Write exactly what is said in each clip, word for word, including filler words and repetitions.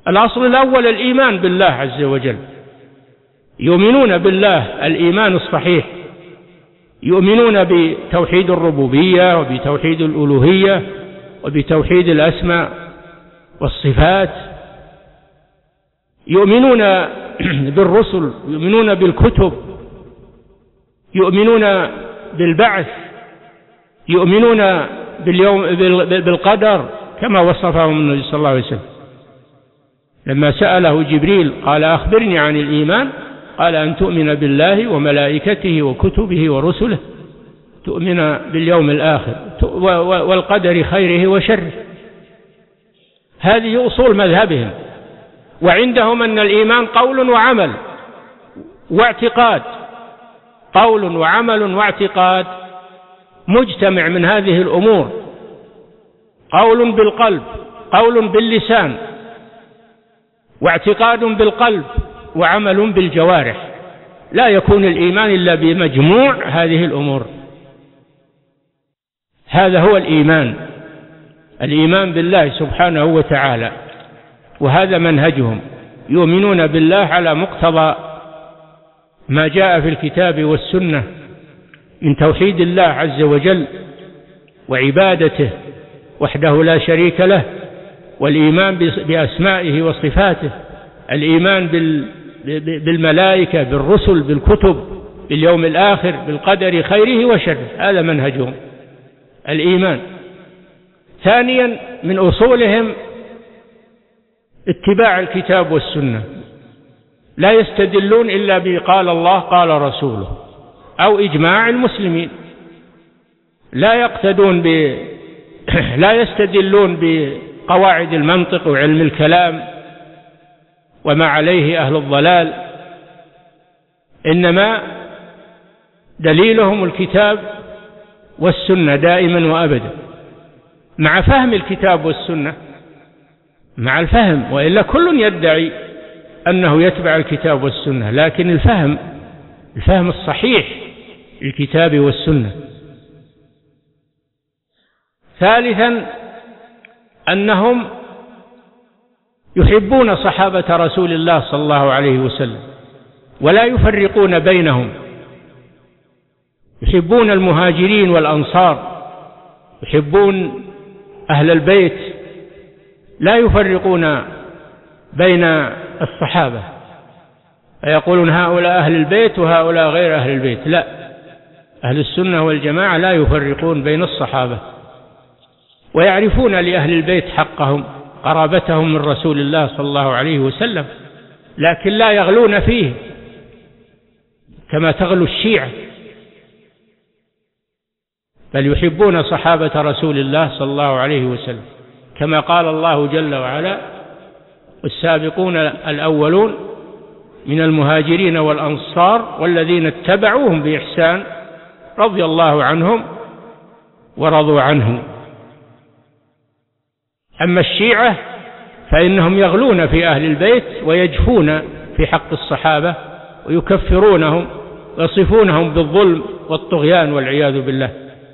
الأصل الأول الإيمان بالله عز وجل، يؤمنون بالله الإيمان الصحيح، يؤمنون بتوحيد الربوبية وبتوحيد الألوهية وبتوحيد الأسماء والصفات، يؤمنون بالرسل، يؤمنون بالكتب، يؤمنون بالبعث، يؤمنون باليوم بالقدر كما وصفهم النبي صلى الله عليه وسلم لما سأله جبريل قال أخبرني عن الإيمان، قال أن تؤمن بالله وملائكته وكتبه ورسله، تؤمن باليوم الآخر والقدر خيره وشره. هذه أصول مذهبهم. وعندهم أن الإيمان قول وعمل واعتقاد، قول وعمل واعتقاد مجتمع من هذه الأمور، قول بالقلب، قول باللسان، واعتقاد بالقلب، وعمل بالجوارح. لا يكون الإيمان إلا بمجموع هذه الأمور. هذا هو الإيمان، الإيمان بالله سبحانه وتعالى، وهذا منهجهم، يؤمنون بالله على مقتضى ما جاء في الكتاب والسنة من توحيد الله عز وجل وعبادته وحده لا شريك له، والإيمان بأسمائه وصفاته، الإيمان بالملائكة، بالرسل، بالكتب، باليوم الآخر، بالقدر خيره وشره. هذا منهجهم الإيمان. ثانيا من أصولهم اتباع الكتاب والسنة، لا يستدلون إلا بقال الله قال رسوله أو إجماع المسلمين، لا يقتدون ب... لا يستدلون بقواعد المنطق وعلم الكلام وما عليه أهل الضلال، إنما دليلهم الكتاب والسنة دائما وأبدا، مع فهم الكتاب والسنة، مع الفهم، وإلا كل يدعي أنه يتبع الكتاب والسنة، لكن الفهم الفهم الصحيح للكتاب والسنة. ثالثا أنهم يحبون صحابة رسول الله صلى الله عليه وسلم ولا يفرقون بينهم، يحبون المهاجرين والأنصار، يحبون أهل البيت، لا يفرقون بين الصحابة فيقولون هؤلاء أهل البيت وهؤلاء غير أهل البيت. لا، أهل السنة والجماعة لا يفرقون بين الصحابة، ويعرفون لأهل البيت حقهم، قرابتهم من رسول الله صلى الله عليه وسلم، لكن لا يغلون فيه كما تغلو الشيعة، بل يحبون صحابة رسول الله صلى الله عليه وسلم، كما قال الله جل وعلا والسابقون الأولون من المهاجرين والأنصار والذين اتبعوهم بإحسان رضي الله عنهم ورضوا عنه. أما الشيعة فإنهم يغلون في أهل البيت ويجفون في حق الصحابة ويكفرونهم ويصفونهم بالظلم والطغيان والعياذ بالله.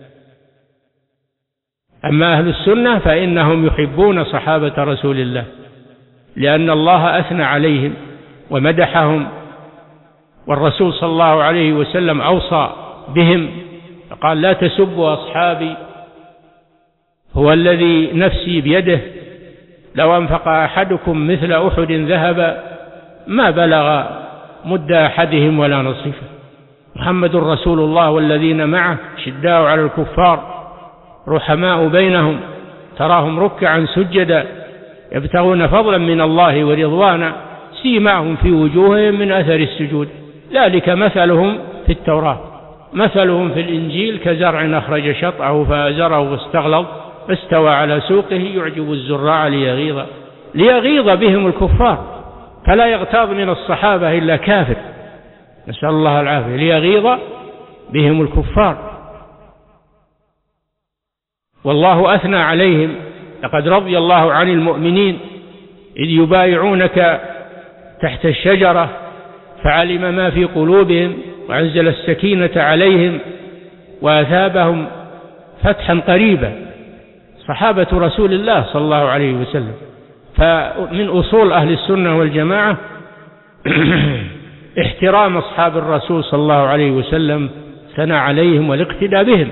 أما أهل السنة فإنهم يحبون صحابة رسول الله، لأن الله أثنى عليهم ومدحهم، والرسول صلى الله عليه وسلم أوصى بهم فقال لا تسبوا أصحابي، هو الذي نفسي بيده لو أنفق أحدكم مثل أحد ذهب ما بلغ مد أحدهم ولا نصيفه. محمد رسول الله والذين معه شداء على الكفار رحماء بينهم تراهم ركعا سجدا يبتغون فضلا من الله ورضوانا سيماهم في وجوههم من أثر السجود، ذلك مثلهم في التوراة مثلهم في الإنجيل كزرع أخرج شطأه فأزره واستغلظ فاستوى على سوقه يعجب الزراع ليغيظ ليغيظ بهم الكفار، فلا يغتاظ من الصحابة إلا كافر، نسأل الله العافية، ليغيظ بهم الكفار. والله أثنى عليهم لقد رضي الله عن المؤمنين إذ يبايعونك تحت الشجرة فعلم ما في قلوبهم وأنزل السكينة عليهم وأثابهم فتحا قريبا. صحابة رسول الله صلى الله عليه وسلم فمن أصول أهل السنة والجماعة احترام أصحاب الرسول صلى الله عليه وسلم، ثناء عليهم والاقتداء بهم.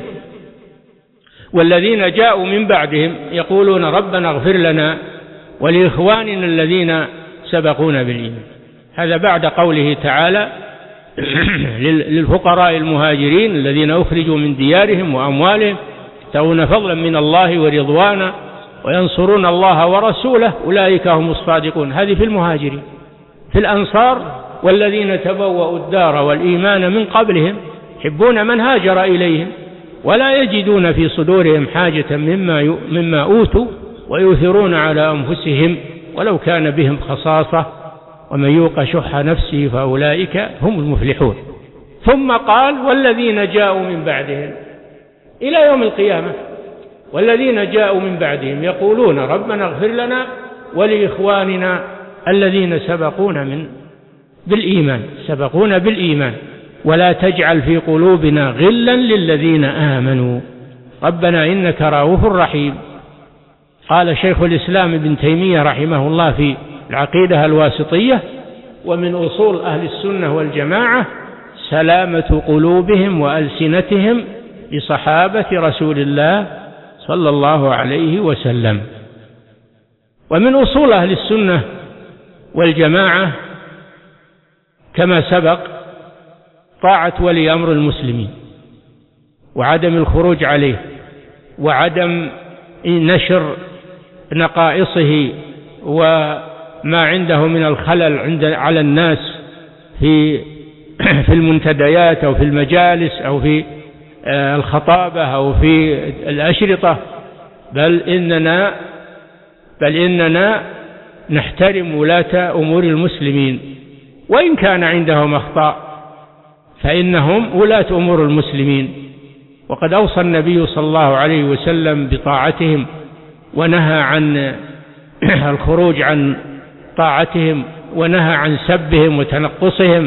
والذين جاءوا من بعدهم يقولون ربنا اغفر لنا ولإخواننا الذين سبقونا بالإيمان. هذا بعد قوله تعالى للفقراء المهاجرين الذين أخرجوا من ديارهم وأموالهم يبتغون فضلا من الله ورضوانا وينصرون الله ورسوله أولئك هم الصادقون. هذه في المهاجرين. في الأنصار والذين تبوأوا الدار والإيمان من قبلهم يحبون من هاجر إليهم ولا يجدون في صدورهم حاجة مما مما أوتوا ويؤثرون على أنفسهم ولو كان بهم خصاصة ومن يوق شح نفسه فأولئك هم المفلحون. ثم قال والذين جاءوا من بعدهم إلى يوم القيامة. والذين جاءوا من بعدهم يقولون ربنا اغفر لنا ولإخواننا الذين سبقونا من بالإيمان سبقونا بالإيمان ولا تجعل في قلوبنا غلا للذين آمنوا ربنا إنك رؤوف رحيم. قال شيخ الإسلام ابن تيمية رحمه الله في العقيدة الواسطية ومن أصول أهل السنة والجماعة سلامة قلوبهم وألسنتهم لصحابة رسول الله صلى الله عليه وسلم. ومن أصول أهل السنة والجماعة كما سبق طاعة ولي أمر المسلمين وعدم الخروج عليه وعدم نشر نقائصه وما عنده من الخلل عند على الناس في في المنتديات أو في المجالس أو في الخطابة أو في الأشرطة، بل إننا بل إننا نحترم ولاة أمور المسلمين وإن كان عندهم أخطاء فإنهم ولاة أمور المسلمين. وقد أوصى النبي صلى الله عليه وسلم بطاعتهم ونهى عن الخروج عن طاعتهم ونهى عن سبهم وتنقصهم،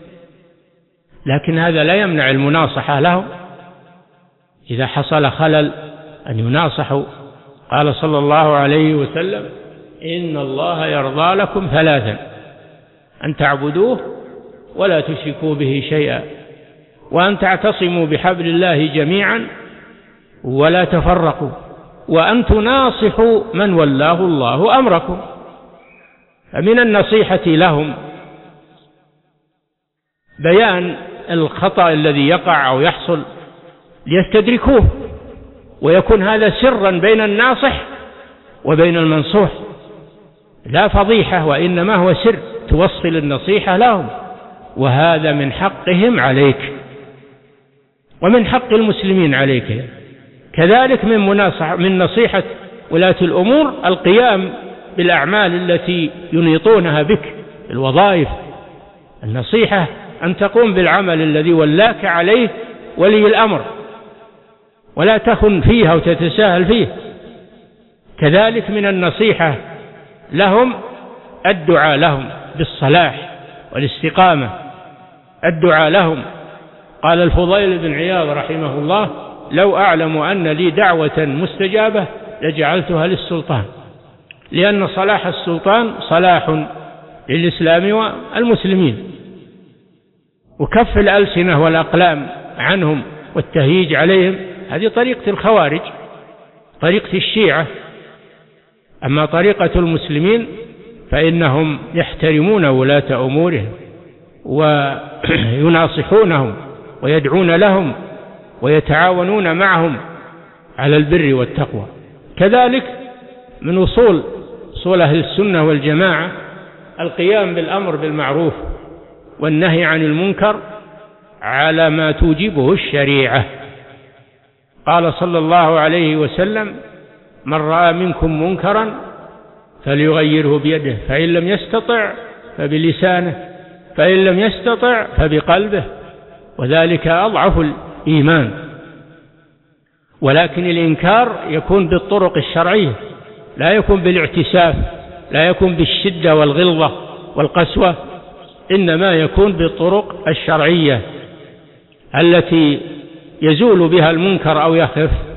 لكن هذا لا يمنع المناصحة لهم إذا حصل خلل أن يناصحوا. قال صلى الله عليه وسلم إن الله يرضى لكم ثلاثا أن تعبدوه ولا تشركوا به شيئا وأن تعتصموا بحبل الله جميعا ولا تفرقوا وأن تناصحوا من ولاه الله أمركم. فمن النصيحة لهم بيان الخطأ الذي يقع أو يحصل ليستدركوه ويكون هذا سرا بين الناصح وبين المنصوح، لا فضيحة وإنما هو سر توصل النصيحة لهم، وهذا من حقهم عليك ومن حق المسلمين عليك. كذلك من مناصحة من نصيحة ولاة الأمور القيام بالأعمال التي ينيطونها بك، الوظائف. النصيحة أن تقوم بالعمل الذي ولاك عليه ولي الأمر ولا تخن فيها وتتساهل فيه. كذلك من النصيحة لهم الدعاء لهم بالصلاح والاستقامة، الدعاء لهم. قال الفضيل بن عياض رحمه الله لو أعلم أن لي دعوة مستجابة لجعلتها للسلطان، لأن صلاح السلطان صلاح للإسلام والمسلمين، وكف الألسنة والأقلام عنهم والتهييج عليهم هذه طريقة الخوارج، طريقة الشيعة. أما طريقة المسلمين فإنهم يحترمون ولاة أمورهم ويناصحونهم ويدعون لهم ويتعاونون معهم على البر والتقوى. كذلك من أصول أصول أهل السنة والجماعة القيام بالأمر بالمعروف والنهي عن المنكر على ما توجبه الشريعة. قال صلى الله عليه وسلم من رأى منكم منكرا فليغيره بيده فإن لم يستطع فبلسانه فإن لم يستطع فبقلبه وذلك أضعف الإيمان. ولكن الإنكار يكون بالطرق الشرعية، لا يكون بالاعتساف، لا يكون بالشدة والغلظة والقسوة، إنما يكون بالطرق الشرعية التي يزول بها المنكر أو يخف